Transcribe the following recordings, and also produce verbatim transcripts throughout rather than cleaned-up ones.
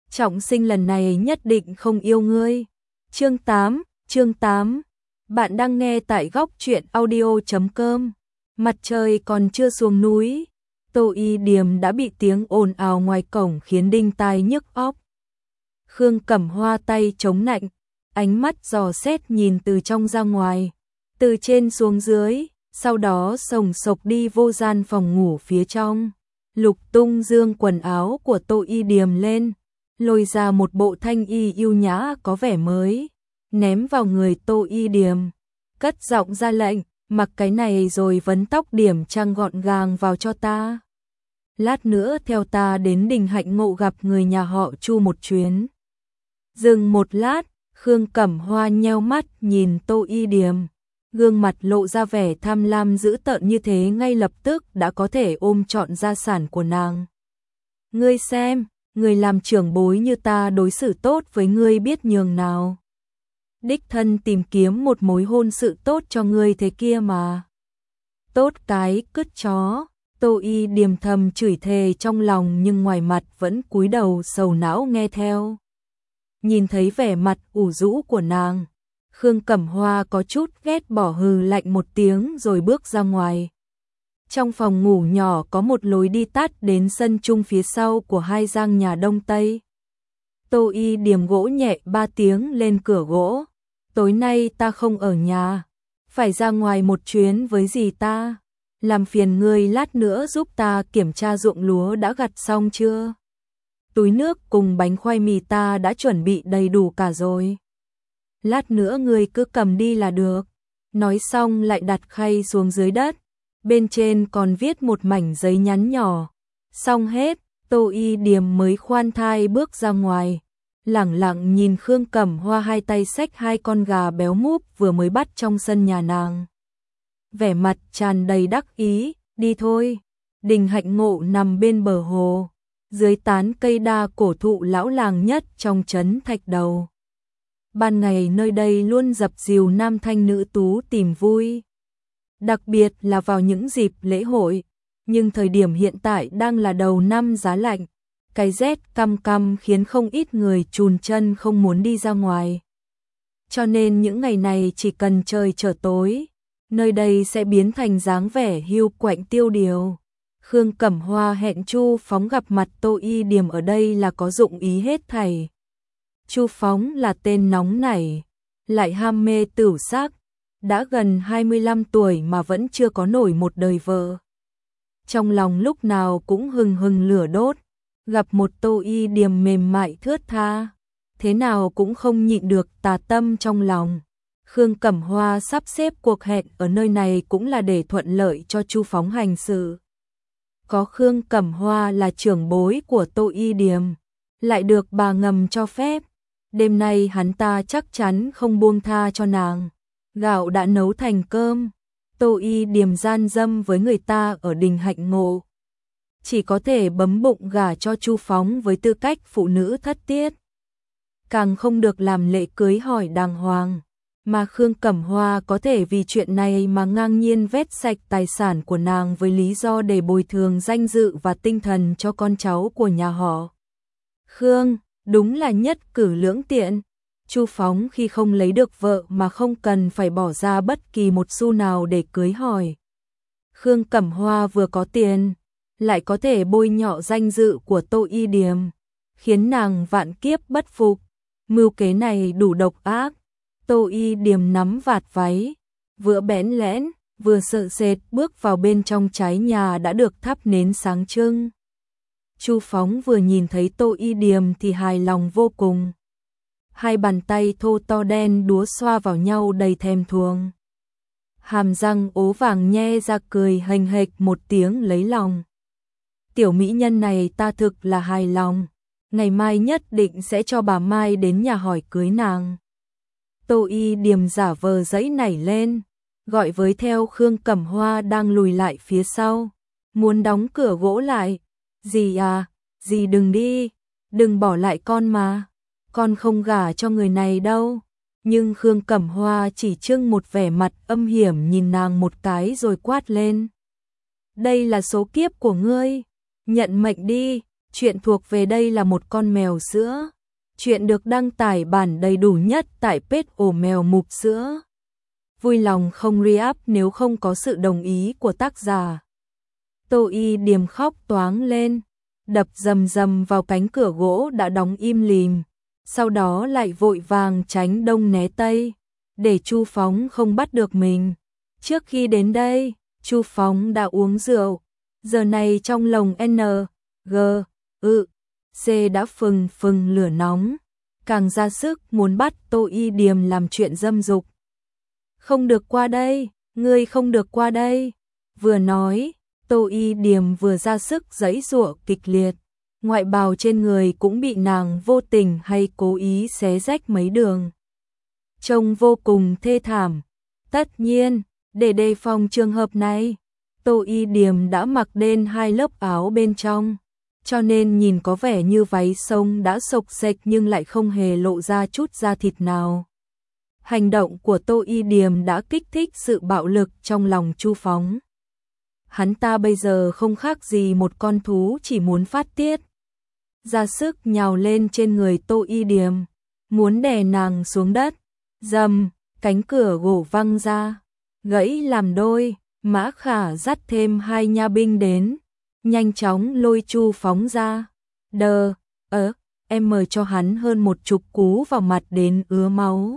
trọng sinh lần này nhất định không yêu ngươi. Chương tám, chương tám. Bạn đang nghe tại góc truyện audio chấm com. Mặt trời còn chưa xuống núi, Tô Y Điềm đã bị tiếng ồn ào ngoài cổng khiến đinh tai nhức óc. Khương Cẩm Hoa tay chống nạnh, ánh mắt dò xét nhìn từ trong ra ngoài, từ trên xuống dưới, sau đó sồng sộc đi vô gian phòng ngủ phía trong, lục tung dương quần áo của Tô Y Điềm lên, lôi ra một bộ thanh y yêu nhã có vẻ mới, ném vào người Tô Y Điềm, cất giọng ra lệnh, mặc cái này rồi vấn tóc điểm trang gọn gàng vào cho ta. Lát nữa theo ta đến Đình Hạnh Ngộ gặp người nhà họ Chu một chuyến. Dừng một lát, Khương Cẩm Hoa nheo mắt nhìn Tô Y Điềm, gương mặt lộ ra vẻ tham lam dữ tợn như thế ngay lập tức đã có thể ôm trọn gia sản của nàng. Ngươi xem, người làm trưởng bối như ta đối xử tốt với ngươi biết nhường nào. Đích thân tìm kiếm một mối hôn sự tốt cho ngươi thế kia mà. Tốt cái cứt chó. Tô Y Điềm thầm chửi thề trong lòng nhưng ngoài mặt vẫn cúi đầu sầu não nghe theo. Nhìn thấy vẻ mặt ủ rũ của nàng, Khương Cẩm Hoa có chút ghét bỏ hừ lạnh một tiếng rồi bước ra ngoài. Trong phòng ngủ nhỏ có một lối đi tắt đến sân chung phía sau của hai gian nhà đông tây. Tô Y Điềm gỗ nhẹ ba tiếng lên cửa gỗ. Tối nay ta không ở nhà, phải ra ngoài một chuyến với dì ta. Làm phiền ngươi lát nữa giúp ta kiểm tra ruộng lúa đã gặt xong chưa? Túi nước cùng bánh khoai mì ta đã chuẩn bị đầy đủ cả rồi. Lát nữa ngươi cứ cầm đi là được. Nói xong lại đặt khay xuống dưới đất. Bên trên còn viết một mảnh giấy nhắn nhỏ. Xong hết, Tô Y Điềm mới khoan thai bước ra ngoài. Lẳng lặng nhìn Khương Cẩm Hoa hai tay xách hai con gà béo múp vừa mới bắt trong sân nhà nàng. Vẻ mặt tràn đầy đắc ý, đi thôi. Đình Hạnh Ngộ nằm bên bờ hồ, dưới tán cây đa cổ thụ lão làng nhất trong trấn Thạch Đầu. Ban ngày nơi đây luôn dập dìu nam thanh nữ tú tìm vui, đặc biệt là vào những dịp lễ hội, nhưng thời điểm hiện tại đang là đầu năm giá lạnh, cái rét căm căm khiến không ít người chùn chân không muốn đi ra ngoài. Cho nên những ngày này chỉ cần trời trở tối, nơi đây sẽ biến thành dáng vẻ hiu quạnh tiêu điều. Khương Cẩm Hoa hẹn Chu Phóng gặp mặt Tô Y Điềm ở đây là có dụng ý hết thảy. Chu Phóng là tên nóng nảy, lại ham mê tửu sắc, đã gần hai mươi lăm tuổi mà vẫn chưa có nổi một đời vợ. Trong lòng lúc nào cũng hừng hừng lửa đốt, gặp một Tô Y Điềm mềm mại thướt tha, thế nào cũng không nhịn được tà tâm trong lòng. Khương Cẩm Hoa sắp xếp cuộc hẹn ở nơi này cũng là để thuận lợi cho Chu Phóng hành sự. Có Khương Cẩm Hoa là trưởng bối của Tô Y Điềm, lại được bà ngầm cho phép. Đêm nay hắn ta chắc chắn không buông tha cho nàng. Gạo đã nấu thành cơm, Tô Y Điềm gian dâm với người ta ở Đình Hạnh Ngộ. Chỉ có thể bấm bụng gả cho Chu Phóng với tư cách phụ nữ thất tiết. Càng không được làm lễ cưới hỏi đàng hoàng. Mà Khương Cẩm Hoa có thể vì chuyện này mà ngang nhiên vét sạch tài sản của nàng với lý do để bồi thường danh dự và tinh thần cho con cháu của nhà họ Khương, đúng là nhất cử lưỡng tiện. Chu Phóng khi không lấy được vợ mà không cần phải bỏ ra bất kỳ một xu nào để cưới hỏi. Khương Cẩm Hoa vừa có tiền, lại có thể bôi nhọ danh dự của Tô Y Điềm, khiến nàng vạn kiếp bất phục. Mưu kế này đủ độc ác. Tô Y Điềm nắm vạt váy, vừa bẽn lẽn, vừa sợ sệt bước vào bên trong trái nhà đã được thắp nến sáng trưng. Chu Phóng vừa nhìn thấy Tô Y Điềm thì hài lòng vô cùng. Hai bàn tay thô to đen đúa xoa vào nhau đầy thèm thuồng. Hàm răng ố vàng nhe ra cười hềnh hệch một tiếng lấy lòng. Tiểu mỹ nhân này ta thực là hài lòng, ngày mai nhất định sẽ cho bà Mai đến nhà hỏi cưới nàng. Tô Y Điềm giả vờ giãy nảy lên, gọi với theo Khương Cẩm Hoa đang lùi lại phía sau, muốn đóng cửa gỗ lại. Dì à, dì đừng đi, đừng bỏ lại con mà, con không gả cho người này đâu. Nhưng Khương Cẩm Hoa chỉ trưng một vẻ mặt âm hiểm nhìn nàng một cái rồi quát lên. Đây là số kiếp của ngươi, nhận mệnh đi. Chuyện thuộc về đây là một con mèo sữa. Chuyện được đăng tải bản đầy đủ nhất tại page ổ mèo mục sữa. Vui lòng không re-up nếu không có sự đồng ý của tác giả. Tô Y Điềm khóc toáng lên, đập rầm rầm vào cánh cửa gỗ đã đóng im lìm, sau đó lại vội vàng tránh đông né tây, để Chu Phóng không bắt được mình. Trước khi đến đây, Chu Phóng đã uống rượu, giờ này trong lồng N, G, ư, C đã phừng phừng lửa nóng, càng ra sức muốn bắt Tô Y Điềm làm chuyện dâm dục. Không được qua đây, ngươi không được qua đây. Vừa nói, Tô Y Điềm vừa ra sức giãy giụa kịch liệt, ngoại bào trên người cũng bị nàng vô tình hay cố ý xé rách mấy đường. Trông vô cùng thê thảm. Tất nhiên, để đề phòng trường hợp này, Tô Y Điềm đã mặc đên hai lớp áo bên trong, cho nên nhìn có vẻ như váy sông đã xộc xệch nhưng lại không hề lộ ra chút da thịt nào. Hành động của Tô Y Điềm đã kích thích sự bạo lực trong lòng Chu Phóng. Hắn ta bây giờ không khác gì một con thú chỉ muốn phát tiết. Ra sức nhào lên trên người Tô Y Điềm, muốn đè nàng xuống đất. Dầm, cánh cửa gỗ văng ra, gãy làm đôi. Mã Khả dắt thêm hai nha binh đến, nhanh chóng lôi Chu Phóng ra. Đờ, ớ, em mời cho hắn hơn một chục cú vào mặt đến ứa máu.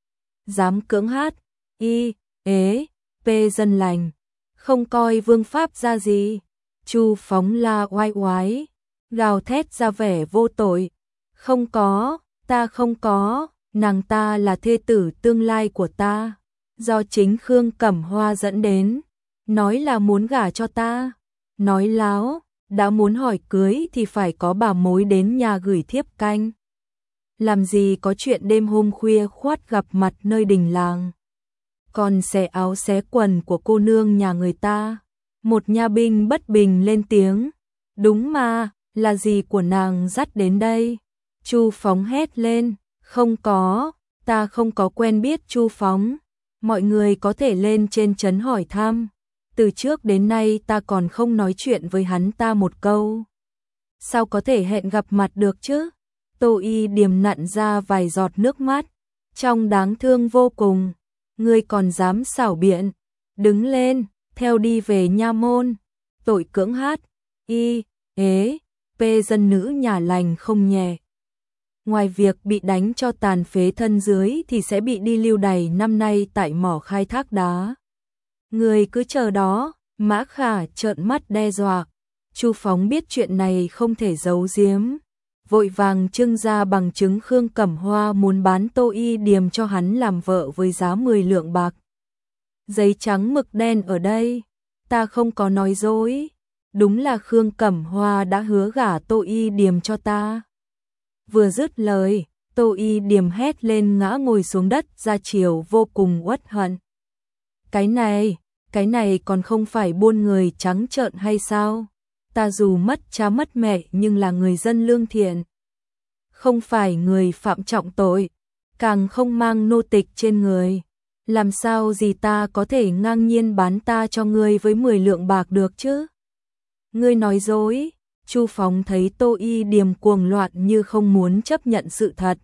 Dám cưỡng hát, y, ế, p dân lành, không coi vương pháp ra gì. Chu Phóng la oai oái, gào thét ra vẻ vô tội. Không có, ta không có, nàng ta là thê tử tương lai của ta, do chính Khương Cẩm Hoa dẫn đến, nói là muốn gả cho ta. Nói láo, đã muốn hỏi cưới thì phải có bà mối đến nhà gửi thiếp canh. Làm gì có chuyện đêm hôm khuya khoắt gặp mặt nơi đình làng. Còn xẻ áo xé quần của cô nương nhà người ta. Một nha binh bất bình lên tiếng. Đúng mà, là gì của nàng dắt đến đây? Chu Phóng hét lên. Không có, ta không có quen biết Chu Phóng. Mọi người có thể lên trên trấn hỏi thăm. Từ trước đến nay ta còn không nói chuyện với hắn ta một câu. Sao có thể hẹn gặp mặt được chứ? Tô Y Điềm nặn ra vài giọt nước mắt, trông đáng thương vô cùng. Ngươi còn dám xảo biện, đứng lên, theo đi về nha môn. Tội cưỡng hát, y, ế, p dân nữ nhà lành không nhẹ. Ngoài việc bị đánh cho tàn phế thân dưới thì sẽ bị đi lưu đày năm nay tại mỏ khai thác đá. Người cứ chờ đó. Mã Khả trợn mắt đe dọa. Chu Phóng biết chuyện này không thể giấu giếm, vội vàng trưng ra bằng chứng Khương Cẩm Hoa muốn bán Tô Y Điềm cho hắn làm vợ với giá mười lượng bạc. Giấy trắng mực đen ở đây, ta không có nói dối, đúng là Khương Cẩm Hoa đã hứa gả Tô Y Điềm cho ta. Vừa dứt lời, Tô Y Điềm hét lên ngã ngồi xuống đất ra chiều vô cùng uất hận. Cái này, cái này còn không phải buôn người trắng trợn hay sao? Ta dù mất cha mất mẹ nhưng là người dân lương thiện, không phải người phạm trọng tội, càng không mang nô tịch trên người. Làm sao gì ta có thể ngang nhiên bán ta cho ngươi với mười lượng bạc được chứ? Ngươi nói dối. Chu Phóng thấy Tô Y Điềm cuồng loạn như không muốn chấp nhận sự thật.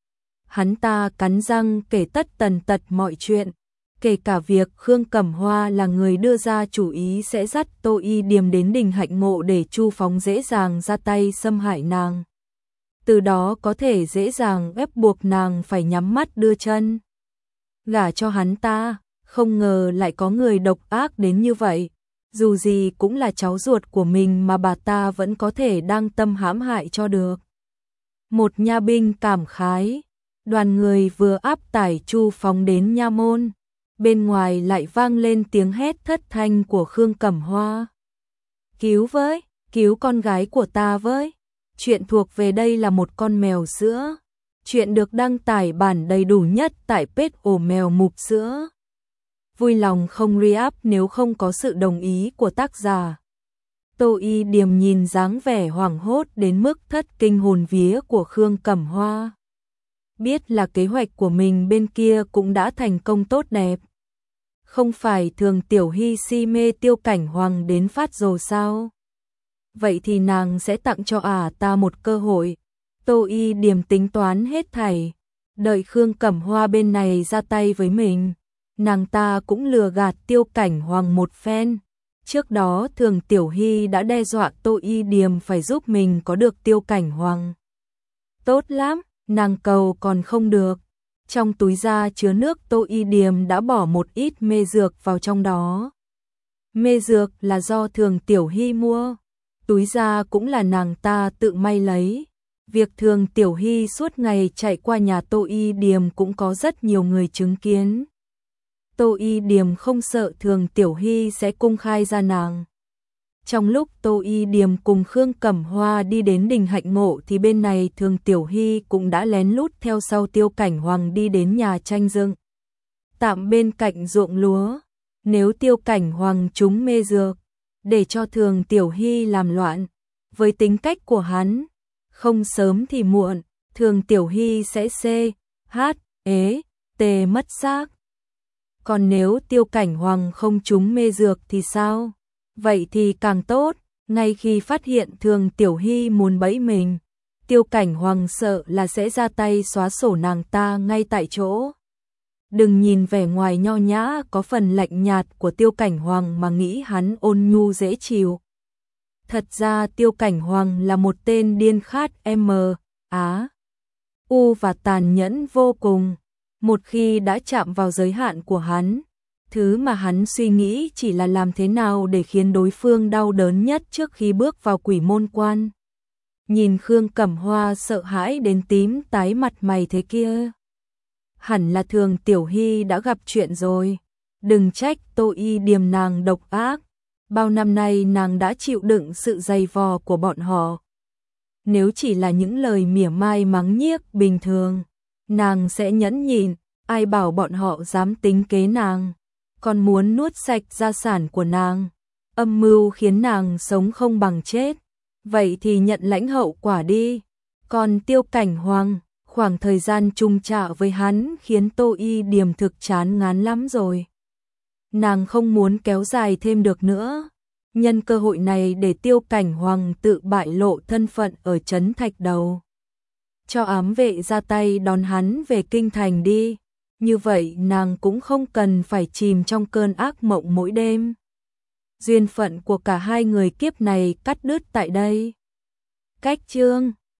Hắn ta cắn răng kể tất tần tật mọi chuyện, kể cả việc Khương Cẩm Hoa là người đưa ra chủ ý sẽ dắt Tô Y Điềm đến đình hạnh ngộ để Chu Phóng dễ dàng ra tay xâm hại nàng. Từ đó có thể dễ dàng ép buộc nàng phải nhắm mắt đưa chân gả cho hắn ta. Không ngờ lại có người độc ác đến như vậy. Dù gì cũng là cháu ruột của mình mà bà ta vẫn có thể đang tâm hãm hại cho được. Một nha binh cảm khái. Đoàn người vừa áp tải Chu Phóng đến nha môn, bên ngoài lại vang lên tiếng hét thất thanh của Khương Cẩm Hoa. Cứu với, cứu con gái của ta với. Chuyện thuộc về đây là một con mèo sữa. Chuyện được đăng tải bản đầy đủ nhất tại page ổ mèo mục sữa. Vui lòng không re-up nếu không có sự đồng ý của tác giả. Tô Y Điềm nhìn dáng vẻ hoảng hốt đến mức thất kinh hồn vía của Khương Cẩm Hoa. Biết là kế hoạch của mình bên kia cũng đã thành công tốt đẹp. Không phải thường Tiểu Hy si mê Tiêu Cảnh Hoàng đến phát rồ sao? vậy thì nàng sẽ tặng cho ả ta một cơ hội. Tô Y Điềm tính toán hết thảy, đợi Khương Cẩm Hoa bên này ra tay với mình, nàng ta cũng lừa gạt Tiêu Cảnh Hoàng một phen. Trước đó Thường Tiểu Hy đã đe dọa Tô Y Điềm phải giúp mình có được Tiêu Cảnh Hoàng. Tốt lắm, nàng cầu còn không được. Trong túi da chứa nước Tô Y Điềm đã bỏ một ít mê dược vào trong đó. Mê dược là do Thường Tiểu Hy mua, túi da cũng là nàng ta tự may lấy. Việc Thường Tiểu Hy suốt ngày chạy qua nhà Tô Y Điềm cũng có rất nhiều người chứng kiến. Tô Y Điềm không sợ Thường Tiểu Hy sẽ công khai ra nàng. Trong lúc Tô Y Điềm cùng Khương Cẩm Hoa đi đến đình Hạnh Ngộ thì bên này Thường Tiểu Hy cũng đã lén lút theo sau Tiêu Cảnh Hoàng đi đến nhà tranh dựng tạm bên cạnh ruộng lúa. Nếu Tiêu Cảnh Hoàng trúng mê dược, để cho Thường Tiểu Hy làm loạn, với tính cách của hắn, không sớm thì muộn, Thường Tiểu Hy sẽ xê, hát, ế, tê mất xác. Còn nếu Tiêu Cảnh Hoàng không trúng mê dược thì sao? Vậy thì càng tốt, ngay khi phát hiện Thường Tiểu Hy muốn bẫy mình, Tiêu Cảnh Hoàng sợ là sẽ ra tay xóa sổ nàng ta ngay tại chỗ. Đừng nhìn vẻ ngoài nho nhã có phần lạnh nhạt của Tiêu Cảnh Hoàng mà nghĩ hắn ôn nhu dễ chịu. Thật ra Tiêu Cảnh Hoàng là một tên điên khát M, Á, U và tàn nhẫn vô cùng. Một khi đã chạm vào giới hạn của hắn, thứ mà hắn suy nghĩ chỉ là làm thế nào để khiến đối phương đau đớn nhất trước khi bước vào quỷ môn quan. Nhìn Khương Cẩm Hoa sợ hãi đến tím tái mặt mày thế kia. Hẳn là Thường Tiểu Hy đã gặp chuyện rồi. Đừng trách Tô Y Điềm nàng độc ác. Bao năm nay nàng đã chịu đựng sự dày vò của bọn họ. Nếu chỉ là những lời mỉa mai mắng nhiếc bình thường, nàng sẽ nhẫn nhịn, ai bảo bọn họ dám tính kế nàng, còn muốn nuốt sạch gia sản của nàng, âm mưu khiến nàng sống không bằng chết. Vậy thì nhận lãnh hậu quả đi. Còn Tiêu Cảnh Hoàng, khoảng thời gian chung trạ với hắn khiến Tô Y Điềm thực chán ngán lắm rồi. Nàng không muốn kéo dài thêm được nữa. Nhân cơ hội này để Tiêu Cảnh Hoàng tự bại lộ thân phận ở trấn Thạch Đầu. Cho ám vệ ra tay đón hắn về kinh thành đi. Như vậy nàng cũng không cần phải chìm trong cơn ác mộng mỗi đêm. Duyên phận của cả hai người kiếp này cắt đứt tại đây. Cách chương